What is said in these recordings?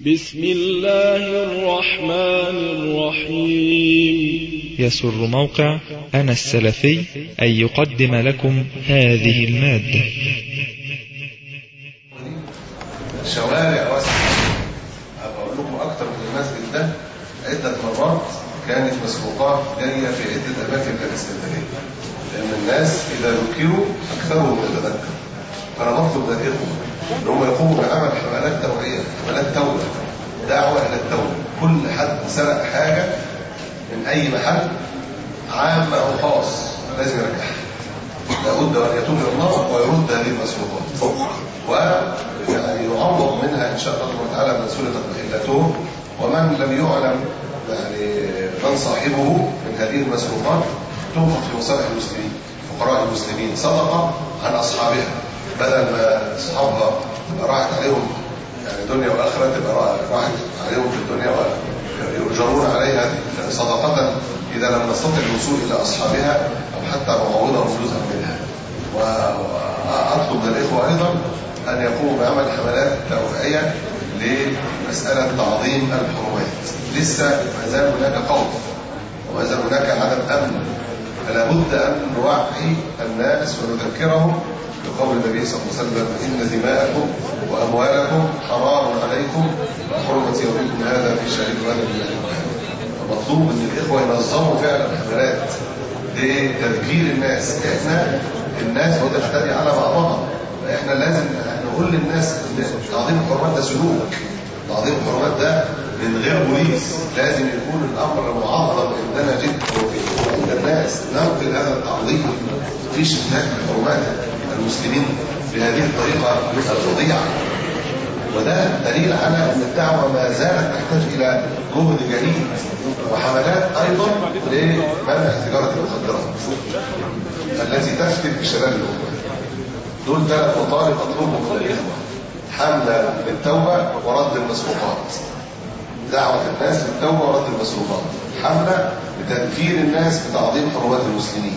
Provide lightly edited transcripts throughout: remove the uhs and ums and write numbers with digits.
بسم الله الرحمن الرحيم. يسر موقع أنا السلفي أن يقدم لكم هذه المادة. شوارع واسعة، أقول لكم أكتر من المسجد ده عدة مرات كانت مسبوقات جاية في عدة أماكن الاستثنائية، لأن الناس إذا ذكروا أكثرهم يتذكر. فأنا بطلب من الإخوة إن هم يقوموا بعمل حملات توعية، حملات توبة، دعوة إلى التوبة. كل حد سرق حاجة من أي محل عام أو خاص لازم يرجعها، لابد أن يتوب إلى الله ويرد هذه المسروقات، ويعني يعوض منها إن شاء الله تعالى من سلطت محلته. ومن لم يعلم يعني من صاحبه من هذه المسروقات تنفق في مصالح المسلمين، فقراء المسلمين، صدقة عن أصحابها، بدل ما أصحابها تبقى راحت عليهم يعني دنيا وآخرة، تبقى راحت عليهم في الدنيا ويؤجرون عليها صدقة إذا لم نستطع الوصول إلى أصحابها أو حتى معوضهم جزءا منها. وأطلب من الإخوة أيضا أن يقوموا بعمل حملات توعية لمسألة تعظيم الحرمات. لسه ما زال هناك خوف وما زال هناك عدم أمن، فلا بد أن نوعي الناس ونذكرهم بقول النبي صلى الله عليه وسلم: إن دماءكم وأموالكم حرام عليكم كحرمة يومكم هذا في شهركم هذا في بلدكم. فمطلوب أن الإخوة ينظموا فعلا حملات لتذكير الناس. إحنا الناس بتعتدي على بعضها، فإحنا لازم نقول للناس أن تعظيم الحرمات ده سلوك، تعظيم الحرمات ده من غير بوليس، لازم يكون الأمر معظم عندنا جدا وعند الناس. ننقل هذا التعظيم، مفيش انتهاك لحرمات المسلمين بهذه الطريقة الفظيعة. وده دليل على أن الدعوة ما زالت تحتاج إلى جهد جديد وحملات أيضا لمنع تجارة المخدرات التي تفتك بشباب الأمة. دول 3 مطالب أطلبهم من الإخوة: حملة للتوبة ورد المسروقات، دعوة الناس للتوبة ورد المسروقات، حملة لتذكير الناس بتعظيم حرمات المسلمين،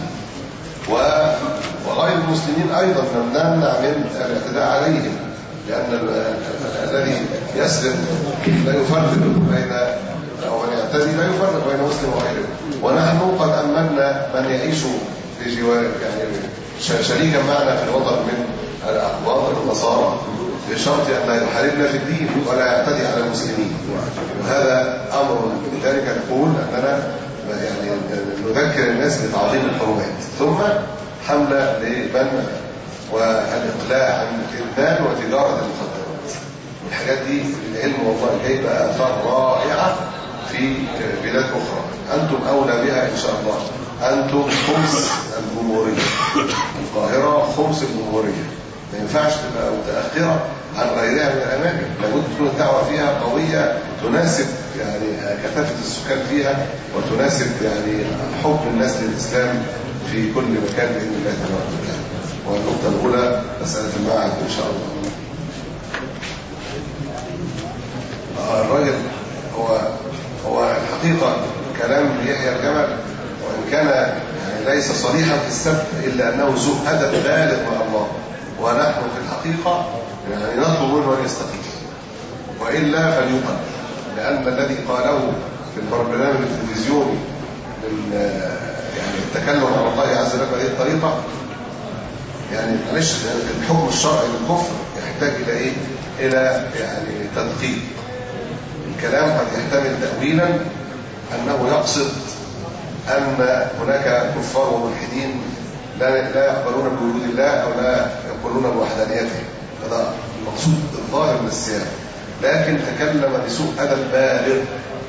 وغير المسلمين أيضا نمنع من الاعتداء عليهم، لأن الذي يسلم لا يفرق بين، أو من يعتدي لا يفرق بين مسلم وغيره. ونحن قد أمنا من يعيش في جوار يعني شريكا معنا في الوطن من الأقباط النصارى، بشرط أن لا يحاربنا في الدين ولا يعتدي على المسلمين. وهذا أمر، لذلك نقول أننا يعني نذكر الناس بتعظيم الحرمات، ثم حملة لمنع والإقلاع عن إدمان وتجارة المخدرات. الحاجات دي العلم والله جايبة آثار رائعة في بلاد أخرى، أنتم أولى بها إن شاء الله. أنتم خمس الجمهورية، القاهرة خمس الجمهورية، ما ينفعش تبقى متأخرة عن غيرها من الأماكن. لابد تكون الدعوة فيها قوية تناسب يعني كثافة السكان فيها، وتناسب يعني حب الناس للإسلام في كل مكان بإذن الله تبارك وتعالى. والنقطة الأولى مسألة المعهد إن شاء الله. الراجل هو الحقيقة كلام يحيى الجمل، وإن كان يعني ليس صريحا في السب، إلا أنه ذو أدب بالغ مع الله. ونحن في الحقيقة يعني نطلب منه أن يستقيم، وإلا فليقل، لأن الذي قاله في البرنامج التلفزيوني من يعني التكلم عن الله عز وجل بهذه الطريقة، يعني معلش الحكم الشرعي للكفر يحتاج إلى إيه؟ إلى يعني تدقيق. الكلام قد يحتمل تأويلا أنه يقصد أن هناك كفار وملحدين لا يقبلون بوجود الله أو لا يقبلون بوحدانيته، هذا المقصود الظاهر من السياق. لكن تكلم بسوء أدب بالغ،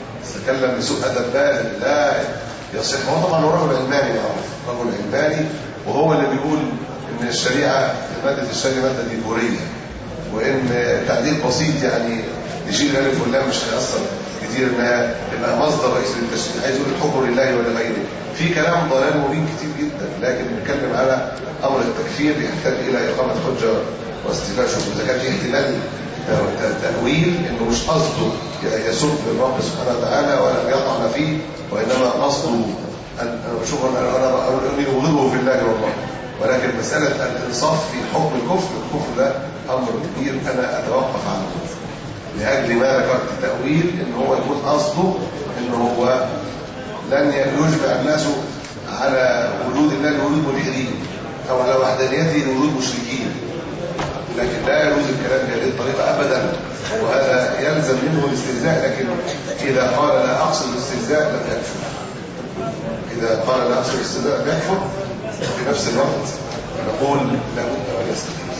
لا يصح. هو طبعا رجل علماني معروف، رجل علماني، وهو اللي بيقول ان الشريعه ماده الشريعه ماده ديكوريه، وان تعديل بسيط يعني يشيل الالف واللام مش هيأثر كتير، انها تبقى مصدر رئيس للتشريع، عايز يقول الحكم لله ولغيره. في كلام ضلال مبين كتير جدا، لكن بنتكلم على امر التكفير يحتاج الى اقامه حجه واستيفاء شروط. اذا كان في احتمال تأويل انه مش قصده يسب الرب سبحانه وتعالى ولم يطعن فيه، وانما قصده ان اشوف انا اغضبه في الله والله. ولكن مساله الانصاف في حكم الكفر ده امر كبير، انا اتوقف عنه. لأجل ما ذكرت تأويل إن هو يكون قصده إن هو لن يجمع الناس على وجود الله لوجود ملحدين أو على وحدانيته لوجود مشركين، لكن لا يجوز الكلام بهذه الطريقة أبدا، وهذا يلزم منه الاستهزاء. لكن إذا قال لا أقصد الاستهزاء لم يكفر، إذا قال لا أقصد الاستهزاء لم يكفر. في نفس الوقت نقول لا بد أن يستهزئ.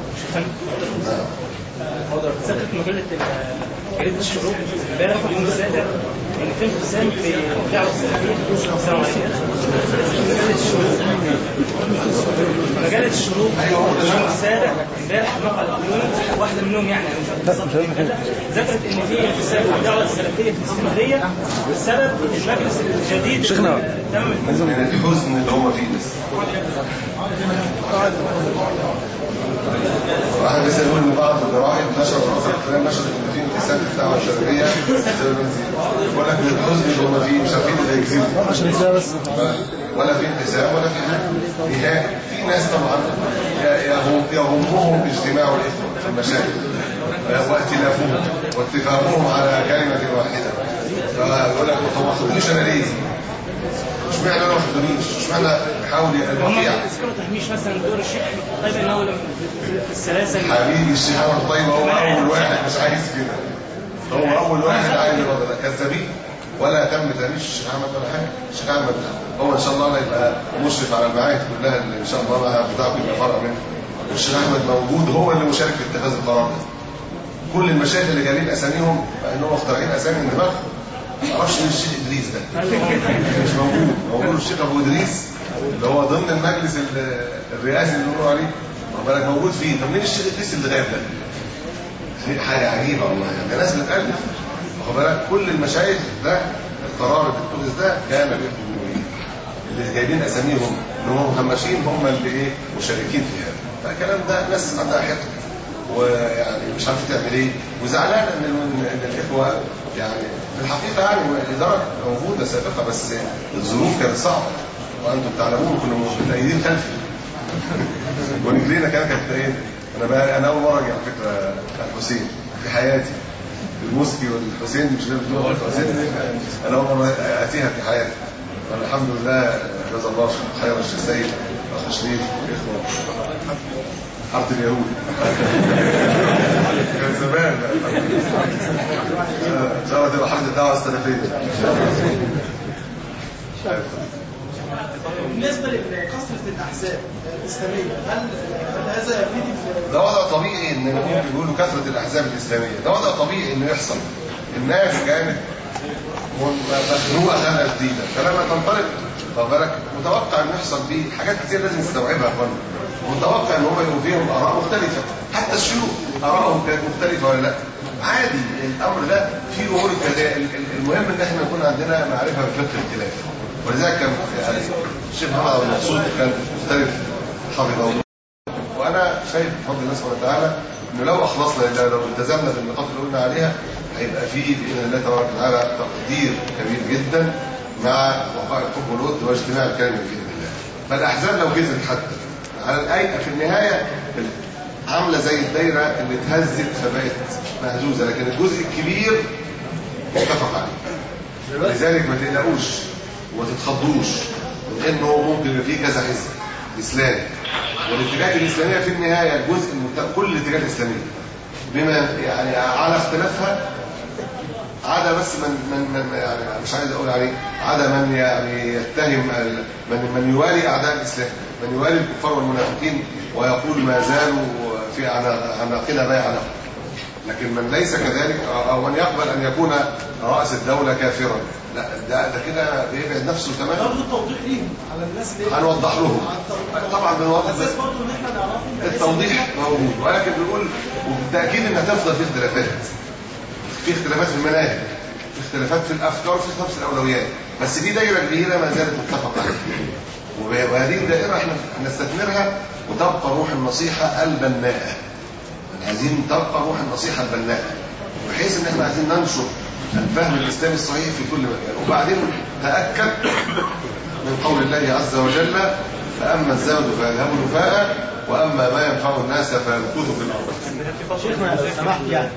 ذكرت مجلة الشروق امبارح واليوم السابع ان في انقسام في الدعوه السلفيه. السلام عليكم. مجلة الشروق اليوم السابع امبارح مقال اليوم واحده منهم يعني ذكرت ان في انقسام في الدعوه السلفيه في الاسكندريه بسبب المجلس الجديد شيخنا تم الحزن اللي هم فيه. بس واحد بس يقول ان بعض الجرائد نشر الكلام نشر ان في انقسام في الدعوه الشرعيه ولا في الحزن اللي هم فيه مش عارفين ازاي يكذبوا بس ولا في انقسام ولا في نهائي. في ناس طبعا يهمهم اجتماع الاخوه في المشاكل وائتلافهم واتفاقهم على كلمه واحده، فيقول لك ما تخدونيش انا ليه؟ اشمعنى انا ما خدونيش؟ اشمعنى بحاول الوقيع؟ تذكروا تهميش مثلا دور الشيخ طيب ان هو في السلاسل حبيبي الشيخ احمد طيب هو اول واحد مش عايز كده، هو اول واحد عايز الوضع ده كذابين ولا تم تهميش الشيخ احمد ولا حاجه. الشيخ احمد هو ان شاء الله يبقى مشرف على المعاهد كلها اللي ان شاء الله بتاعته يبقى فرع منه. الشيخ احمد موجود هو اللي مشارك في اتخاذ القرار ده. كل المشايخ اللي جايبين اساميهم انهم مخترعين اسامي من دماغهم. ما اعرفش مين الشيخ ادريس ده مش موجود الشيخ ابو ادريس اللي هو ضمن المجلس الرئاسي اللي بيقولوا عليه بالك موجود فيه. طب مين الشيخ ادريس اللي غايب ده؟ حاجه عجيبه والله يعني ناس بتالف واخد بالك. كل المشايخ ده القرار الكويس ده كان اللي جايبين اساميهم اللي هم مهمشين هم اللي ايه مشاركين في هذا. فالكلام ده ناس عندها حقد ويعني مش عارفه تعمل ايه وزعلانه ان الاخوه يعني في الحقيقه يعني الاداره موجوده سابقه بس الظروف كانت صعبه وانتم تعلمون كنا متأيدين خلفي ورجلينا كانت ايه. انا اول مره اجي على فكره الحسين في حياتي المسكي والحسين مش بتوع الحسين انا اول مره اتيها في حياتي. فالحمد لله جزا الله خير الشيخ سيد اخ شريف اخوه حاره اليهود كان زمان ان شاء الله تبقى حاره الدعوه السلفيه. بالنسبه لكثره الاحزاب الاسلاميه هل هذا يفيد ده وضع طبيعي ان بيقولوا كثره الاحزاب الاسلاميه ده وضع طبيعي انه يحصل. الناس كانت مخنوقه خنقه جديده فلما تنطلق خد بالك متوقع ان يحصل فيه حاجات كتير لازم نستوعبها يا اخوانا. متوقع ان هم يكون فيهم اراء مختلفه حتى الشيوخ ارائهم كانت مختلفه ولا لا عادي. الامر ده فيه امور المهم ان احنا يكون عندنا معرفه بفقه الاختلاف. ولذلك كان يعني الشيخ محمد عبد المقصود كان مختلف حفظه الله. وانا شايف بفضل الله سبحانه وتعالى انه لو اخلصنا لو التزمنا بالنقاط اللي قلنا عليها هيبقى فيه باذن الله تبارك وتعالى تقدير كبير جدا مع وقائع الحب والود واجتماع الكلمه باذن الله. فالاحزاب لو كذبت حتى على الايه في النهايه عامله زي الدايره اللي اتهزت فبقت مهزوزه لكن الجزء الكبير متفق عليه. لذلك ما تقلقوش وما تتخضوش من انه ممكن يبقى فيه كذا حزب اسلامي والاتجاهات الاسلاميه في النهايه الجزء كل الاتجاهات الاسلاميه بما يعني على اختلافها عدا بس من يعني مش عايز اقول عليه عدا من يعني يتهم من يوالي اعداء الاسلام من يوالي الكفار والمنافقين ويقول ما زالوا في عناقنا بايع له. لكن من ليس كذلك او من يقبل ان يكون رأس الدولة كافرا لا ده كده بيبعد نفسه تماما. برضه التوضيح ليهم على الناس اللي هنوضح لهم طبعا بنوضح اساس برضه ان احنا نعرفهم التوضيح موجود ولكن بنقول وبالتاكيد ان هتفضل في اختلافات في المناهج في اختلافات في الافكار في اختلافات في الاولويات بس في دايره كبيره ما زالت متفق عليها وهذه الدائره احنا نستثمرها وتبقى روح النصيحه البناءه. عايزين تبقى روح النصيحه البناءه بحيث ان احنا عايزين ننشر الفهم الاسلامي الصحيح في كل مكان. وبعدين تاكد من قول الله عز وجل فاما الزبد فيذهب جفاء واما ما ينفع الناس فيمكث في الارض. شيخنا لو سمحت يعني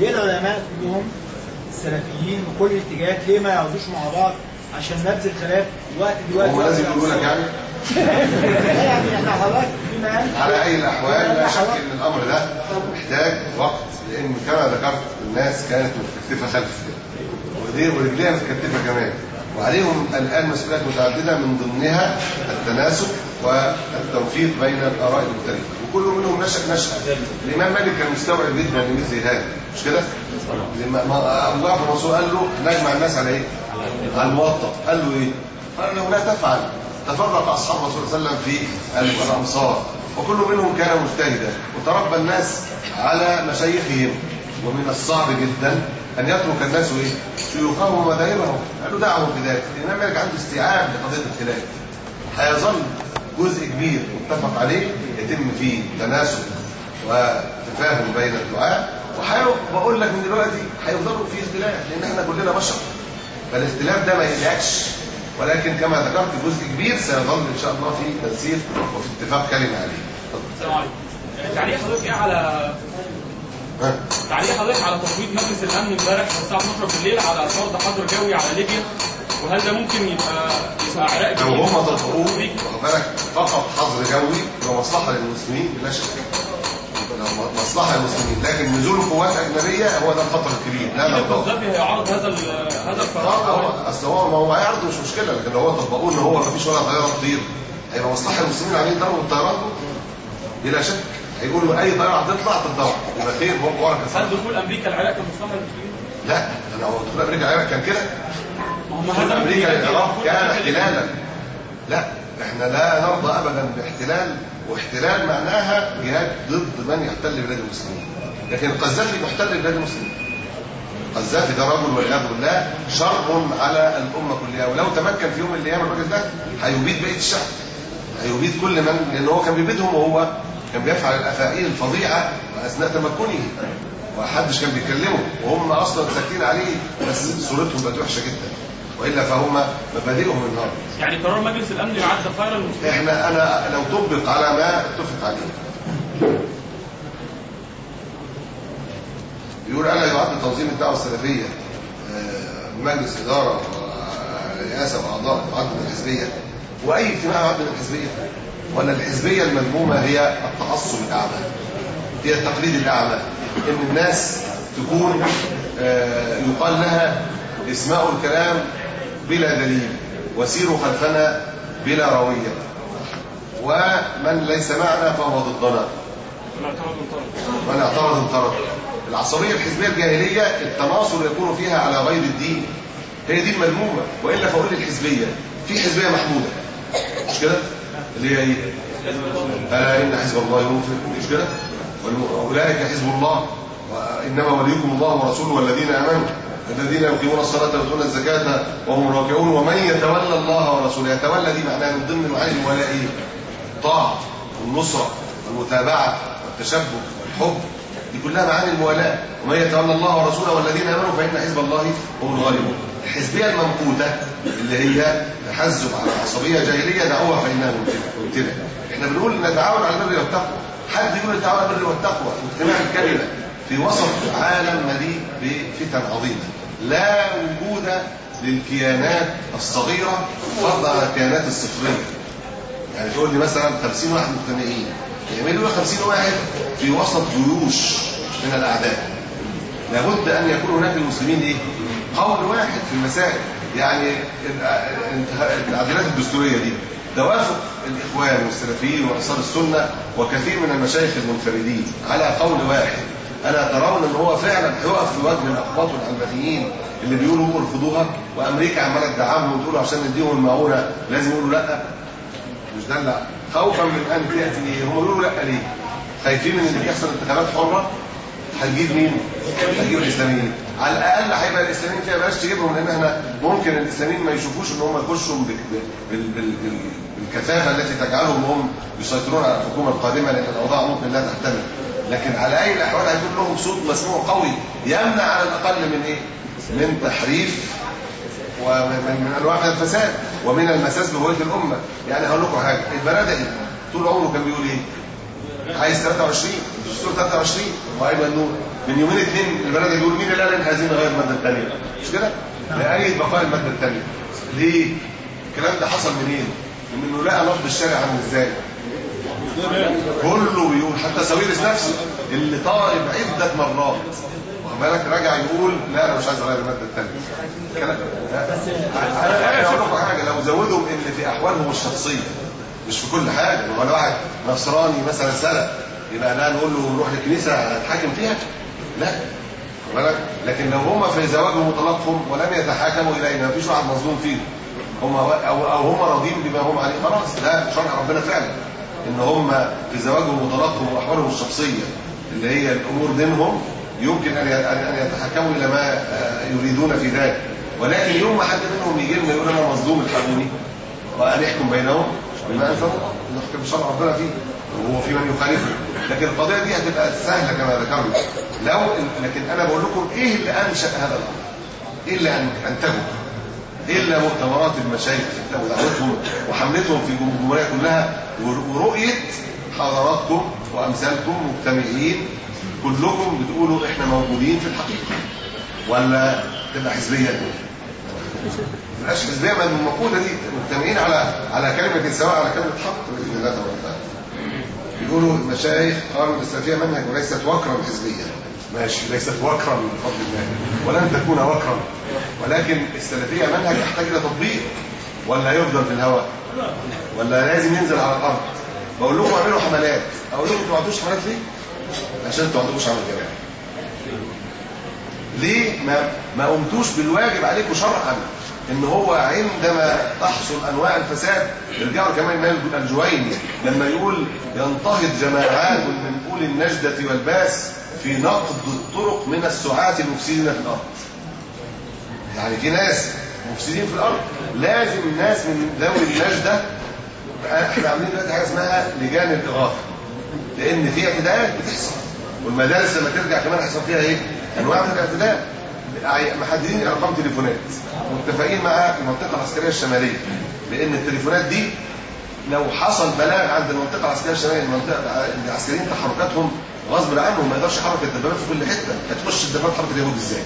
ليه العلماء كلهم السلفيين من كل الاتجاهات ليه ما يقعدوش مع بعض عشان نبذ الخلاف دلوقتي هم لازم يقولوا لك يعني يعني احنا حضرتك على اي الاحوال لا شك ان الامر ده محتاج وقت، لان كما ذكرت الناس كانت متكتفه خلف ورجليها متكتفه كمان، وعليهم الان مسؤوليات متعدده من ضمنها التناسق والتوفيق بين الاراء المختلفه، وكل منهم نشأ. الامام مالك كان مستوعب جدا لمثل هذا، مش كده؟ لما ابو جعفر المنصور قال له نجمع الناس على ايه؟ على الموطأ، قال له ايه؟ قال له لا تفعل، تفرق اصحاب الرسول صلى الله عليه وسلم في الامصار وكل منهم كان مجتهدا، وتربى الناس على مشايخهم، ومن الصعب جدا ان يترك الناس ايه؟ شيوخهم ومذاهبهم، قالوا دعهم في ذلك. الامام مالك عنده استيعاب لقضيه الخلاف، هيظل جزء كبير متفق عليه يتم فيه تناسق وتفاهم بين الدعاء، وبقول لك من دلوقتي هيفضلوا في اختلاف لان احنا كلنا بشر، فالاختلاف ده ما يقلقش، ولكن كما ذكرت جزء كبير سيظل ان شاء الله في تنسيق وفي اتفاق كلمه عليه. السلام عليكم. تعليق حضرتك ايه على تفويض مجلس الامن امبارح الساعه 12 بالليل على فرض حظر جوي على ليبيا، وهل ده ممكن يبقى عراق لو هم طبقوه بالك فقط حظر جوي هو مصلحه للمسلمين بلا شك، مصلحه للمسلمين، لكن نزول قوات اجنبيه هو ده الخطر الكبير. لا القذافي هيعرض هذا القرار، اصل هو هيعرض مش مشكله، لكن لو هو طبقوه ان هو ما فيش ولا طياره تطير هيبقى مصلحه للمسلمين عاملين ضربوا الطيارات بلا شك، هيقولوا اي طياره هتطلع تتضرب يبقى خير هو ورا. هل دخول امريكا العراق كان مصلحه للمسلمين؟ لا، انا هو دخول امريكا العراق كان كده، دخول امريكا العراق كان احتلالا. لا، احنا لا نرضى ابدا باحتلال، واحتلال معناها جهاد ضد من يحتل بلاد المسلمين، لكن القذافي محتل بلاد المسلمين. القذافي ده رجل والعياذ بالله شر على الامه كلها، ولو تمكن في يوم من الايام الراجل ده هيبيد بقيه الشعب، هيبيد كل من، لان هو كان بيبيدهم وهو كان بيفعل الافاعيل الفظيعه اثناء تمكنه، ومحدش كان بيكلمه، وهم اصلا ساكتين عليه، بس صورتهم بقت وحشه جدا، والا فهم مبادئهم النار. يعني قرار مجلس الامن يعد خيرا للمسلمين. انا لو طبق على ما اتفق عليه، بيقول الا يعد تنظيم الدعوه السلفيه مجلس اداره ورئاسه واعضاء يعد من الحزبيه، واي اجتماع يعد من الحزبيه، ولا الحزبيه المذمومه هي التعصب الاعمى، هي التقليد الاعمى، ان الناس تكون يقال لها اسمعوا الكلام بلا دليل وسيروا خلفنا بلا رويه، ومن ليس معنا فهو ضدنا، من اعترض انطرد. العصبيه الحزبيه الجاهليه التناصر يكون فيها على غير الدين، هي دي المذمومه، والا فاقول الحزبيه في حزبيه محموده، مش كده؟ اللي هي ايه؟ الا ان حزب الله ينفق، مش كده؟ واولئك حزب الله، وانما وليكم الله ورسوله والذين امنوا الذين يقيمون الصلاه ويؤتون الزكاه وهم راكعون ومن يتولى الله ورسوله. يتولى دي معناها من ضمن معاني الولاء ايه؟ الطاعه والنصره والمتابعه والتشبه والحب، دي كلها معاني الموالاه. ومن يتولى الله ورسوله والذين امنوا فان حزب الله هم الغالبون. الحزبيه الممقوته اللي هي تحزب على عصبيه جاهليه دعوها فانها ممتنه. احنا بنقول نتعاون على البر والتقوى، حد يقول نتعاون على البر والتقوى واجتماع الكلمه في وسط عالم مليء بفتن عظيمه، لا وجود للكيانات الصغيره فضلا عن الكيانات الصفريه. يعني تقول لي مثلا 50 واحد مجتمعين يعملوا 50 واحد في وسط جيوش من الاعداء، لابد ان يكون هناك المسلمين ايه؟ قول واحد في المسائل. يعني التعديلات الدستوريه دي توافق الاخوان والسلفيين وانصار السنه وكثير من المشايخ المنفردين على قول واحد، الا ترون ان هو فعلا هيقف في وجه الاقباط والعلمانيين اللي بيقولوا ارفضوها، وامريكا عماله تدعمهم وتقول عشان نديهم المعونه لازم يقولوا لا؟ مش ده لا، خوفا من ان تاتي. هم بيقولوا لا ليه؟ خايفين من ان يحصل انتخابات حره، هتجيب مين؟ هتجيب الاسلاميين. على الاقل هيبقى الاسلاميين فيها، بلاش تجيبهم، لان احنا ممكن الاسلاميين ما يشوفوش ان هم يخشوا بالكثافه التي تجعلهم هم يسيطرون على الحكومه القادمه، لان الاوضاع ممكن لا تحتمل. لكن على اي الاحوال هيكون لهم صوت مسموع قوي يمنع على الاقل من ايه؟ من تحريف ومن انواع من الفساد ومن المساس بهويه الامه. يعني هقول لكم حاجه، البرادعي طول عمره كان بيقول ايه؟ عايز 23 دستور 23 وايمن نور من يومين اتنين البلد يقول مين اللي قال ان عايزين نغير الماده الثانيه؟ مش كده؟ لأيد بقاء الماده الثانيه. ليه؟ الكلام ده حصل منين؟ من انه لقى نبض الشارع عامل ازاي؟ كله بيقول، حتى ساويرس نفسه اللي طالب عده مرات واخد بالك راجع يقول لا انا مش عايز اغير الماده الثانيه. الكلام انا اقول لكم حاجه، لو زودوا ان في احوالهم الشخصيه مش في كل حاجه، لو انا واحد نصراني مثلا سرق يبقى لا نقول له نروح للكنيسه هتحاكم فيها؟ لا. لكن لو هم في زواجهم وطلاقهم ولم يتحاكموا الينا مفيش واحد مظلوم فيهم، هم او هم راضين بما هم عليه خلاص، ده شرع ربنا فعلا ان هم في زواجهم وطلاقهم واحوالهم الشخصيه اللي هي الامور دينهم يمكن ان يتحكموا الى ما يريدون في ذلك. ولكن يوم ما حد منهم يجي لنا يقول انا مظلوم الحقوني وان يحكم بينهم بما انزل الله، نحكم بشرع ربنا فيه وهو في من يخالفه. لكن القضيه دي هتبقى سهله كما ذكرنا لكن انا بقول لكم ايه اللي انشا هذا الامر؟ ايه اللي انتجه؟ الا مؤتمرات المشايخ ودعوتهم وحملتهم في الجمهوريه كلها ورؤيه حضراتكم وامثالكم مجتمعين كلكم بتقولوا احنا موجودين في الحقيقه، ولا تبقى حزبيه؟ مش حزبيه، ما المقوله دي مجتمعين على كلمه سواء، على كلمه حق باذن الله تعالى. بيقولوا المشايخ قالوا السلفيه منهج وليست وكرا حزبيا. ماشي، ليست وكرا من فضل الله ولن تكون وكرا، ولكن السلفيه منهج يحتاج الى تطبيق، ولا يفضل في الهواء، ولا لازم ينزل على الارض. بقول لكم اعملوا حملات، اقول لكم ما عندوش حملات ليه؟ عشان انتوا ما عندكوش عمل جماعي. ليه ما قمتوش بالواجب عليكم شرعا؟ ان هو عندما تحصل انواع الفساد يرجعوا كمان الجويني لما يقول ينتهض جماعات من اولي النجدة والباس في نقد الطرق من السعاة المفسدين في الارض. يعني في ناس مفسدين في الارض، لازم ناس من ذوي النجدة. احنا عاملين دلوقتي حاجه اسمها لجان الاغاثه، لان في اعتداءات بتحصل، والمدارس لما ترجع كمان هيحصل فيها ايه؟ انواع من الاعتداء. محددين ارقام تليفونات متفقين مع المنطقه العسكريه الشماليه، لان التليفونات دي لو حصل بلاغ عند المنطقه العسكريه الشماليه، المنطقه العسكريين تحركاتهم غصب عنهم ما يقدرش يحرك الدبابات في كل حته. هتخش الدبابات حركه اليهود ازاي؟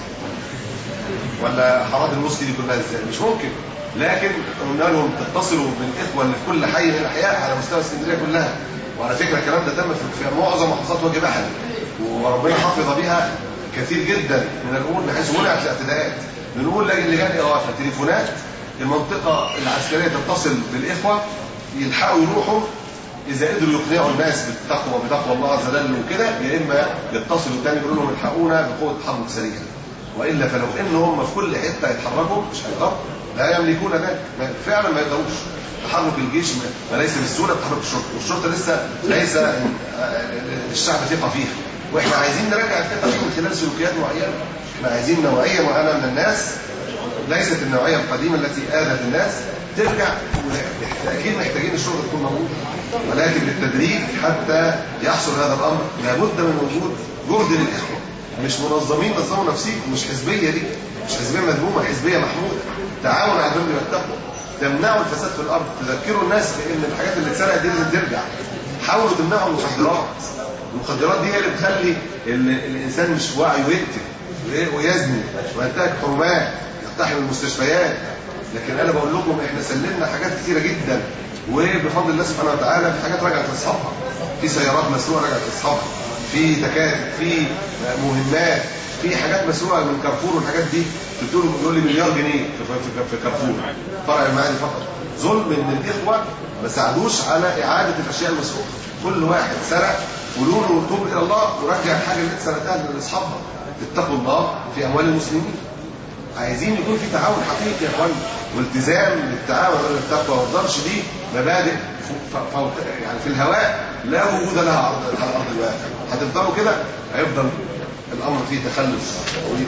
ولا حركه الموسكي دي كلها ازاي؟ مش ممكن. لكن قلنا لهم تتصلوا بالاخوه اللي في كل حي من الاحياء على مستوى اسكندريه كلها. وعلى فكره الكلام ده تم في معظم محافظات وجه بحري، وربنا حفظ بها كثير جدا من الامور بحيث منعت الاعتداءات. بنقول لجان اغاثه تليفونات، المنطقه العسكريه تتصل بالاخوه يلحقوا يروحوا، اذا قدروا يقنعوا الناس بالتقوى بتقوى الله عز وجل وكده، يا اما يتصلوا تاني يقولوا لهم الحقونا بقوه تحرك سريع. والا فلو ان هم في كل حته يتحركوا مش هيقدروا، لا يملكون ذلك، فعلا ما يقدروش. تحرك الجيش ما ليس بالسهوله تحرك الشرطه، والشرطه ليس الشعب ثقه فيها. واحنا عايزين نراجع الثقه من خلال سلوكيات معينه. احنا عايزين نوعيه معينه من الناس، ليست النوعيه القديمه التي اذت الناس، ترجع. اكيد محتاجين الشرطه تكون موجوده، ولكن بالتدريج حتى يحصل هذا الامر لابد من وجود جهد للاخوه. مش منظمين نظموا نفسيكم، مش حزبيه دي، مش حزبيه مذمومه، حزبيه محموده. تعاون على البر والتقوى، تمنعوا الفساد في الارض، تذكروا الناس بان الحاجات اللي اتسرقت دي لازم ترجع. حاولوا تمنعوا المخدرات. المخدرات دي هي اللي بتخلي الانسان مش في وعيه ويقتل ويزني وينتهك حرمات، يقتحم المستشفيات. لكن انا بقول لكم احنا سلمنا حاجات كثيره جدا، وبفضل الله سبحانه وتعالى في حاجات رجعت لاصحابها، في سيارات مسروقه رجعت لاصحابها، في تكاتك، في مهمات، في حاجات مسروقه من كارفور والحاجات دي بتقول لي مليار جنيه في كارفور فرع المعادي فقط. ظلم ان الاخوه ما ساعدوش على اعاده الاشياء المسروقه. كل واحد سرق قولوا له توب الى الله ورجع الحاجه اللي سرقتها لاصحابها. اتقوا الله في اموال المسلمين. عايزين يكون في تعاون حقيقي يا اخوان، والتزام بالتعاون والتقوى، ما تقدرش دي مبادئ يعني في الهواء لا وجود لها على ارض الواقع. هتفضلوا كده هيفضل الامر فيه تخلف طويل.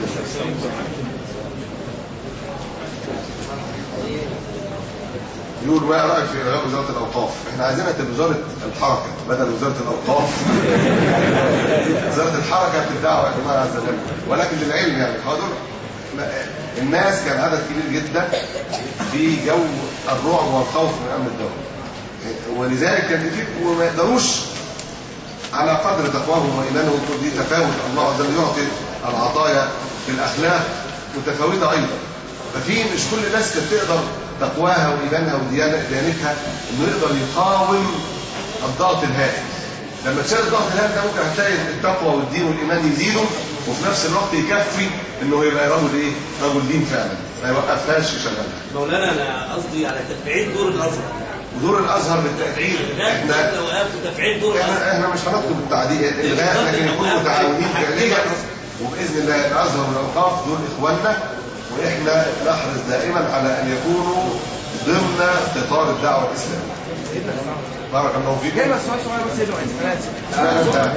يقول ما رايك في الغاء وزاره الاوقاف؟ احنا عايزينها تبقى وزاره الحركه بدل وزاره الاوقاف. وزاره الحركه في الدعوه الى الله عز وجل، ولكن للعلم يعني حاضر. الناس كان عدد كبير جدا في جو الرعب والخوف من امن الدوله، ولذلك كان في وما يقدروش على قدر تقواهم وإيمانهم. دي تفاوت، الله عز وجل يعطي العطايا في الأخلاق متفاوتة أيضا. ففي مش كل الناس كانت تقدر تقواها وإيمانها وديانتها إنه يقدر يقاوم الضغط الهائل. لما تشيل الضغط الهائل ده ممكن هتلاقي التقوى والدين والإيمان يزيدوا، وفي نفس الوقت يكفي إنه يبقى رجل إيه؟ رجل دين فعلا، ما يوقفهاش يشغلها. مولانا أنا قصدي على تفعيل دور الأزهر. ودور الازهر بالتفعيل، احنا لو قاموا تفعيل دور الازهر احنا مش هنطلب التعديل الغاء، لكن نكون متعاونين فعليا، وباذن الله الازهر والاوقاف دول اخواننا، واحنا نحرص دائما على ان يكونوا ضمن اطار الدعوه الاسلاميه. بارك الله فيك. جاي بس سؤال صغير بس يا دكتور.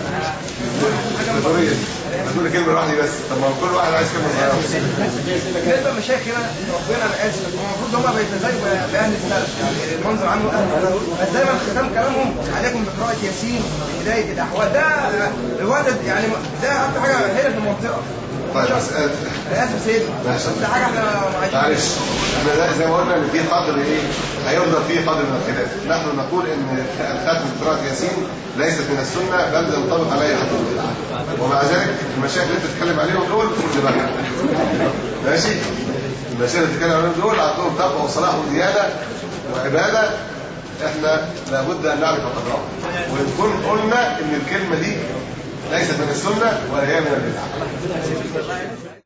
بتقول كلمه واحده بس، طب ما كل واحد عايز كلمه صغيره. بالنسبه للمشايخ هنا ربنا انا اسف المفروض هم بيتزايدوا باهل السلف، يعني المنظر عنه بس دايما ختام كلامهم عليكم بقراءه ياسين بدايه الاحوال، ده الوقت يعني ده اكتر حاجه هنا في المنطقه. طيب انا اسف سيدي ده حاجه احنا معلش، احنا زي ما قلنا ان في قدر ايه هيفضل فيه قدر من الخلاف. نحن نقول ان الختم بقراءه ياسين ليست من السنه بل ينطبق عليها حد البدعه، ومع ذلك المشايخ اللي انت بتتكلم عليهم دول خد بالك ماشي. المشايخ اللي بتتكلم عليهم دول عندهم تقوى وصلاح وديانه وعباده، احنا لابد ان نعرف قدرهم، ونكون قلنا ان الكلمه دي ليست من السنه ولا هي من البدعه.